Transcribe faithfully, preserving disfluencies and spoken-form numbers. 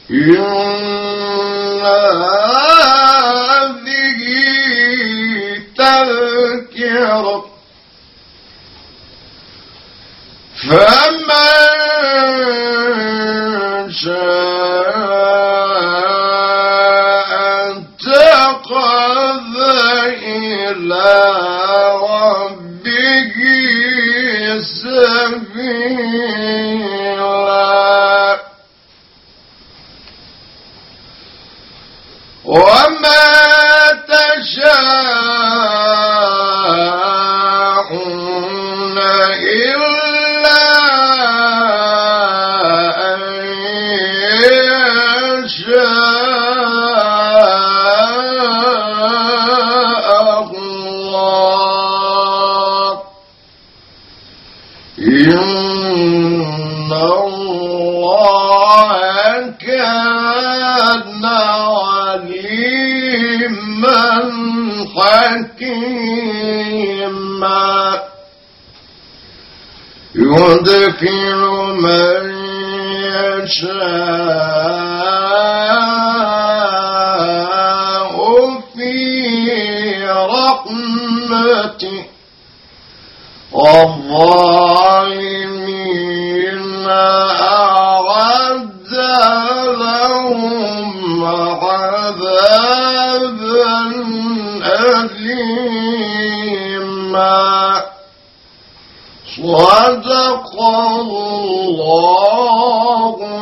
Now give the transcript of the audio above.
إن هذه تذكرة فمن شاء اتخذ إلى ربه سبيلا وما تشاءون إلا أن يشاء الله إن الله كان عليما حكيما يدخل من يشاء في رحمته والظالمين أعد لهم عذابا أليما صدق الله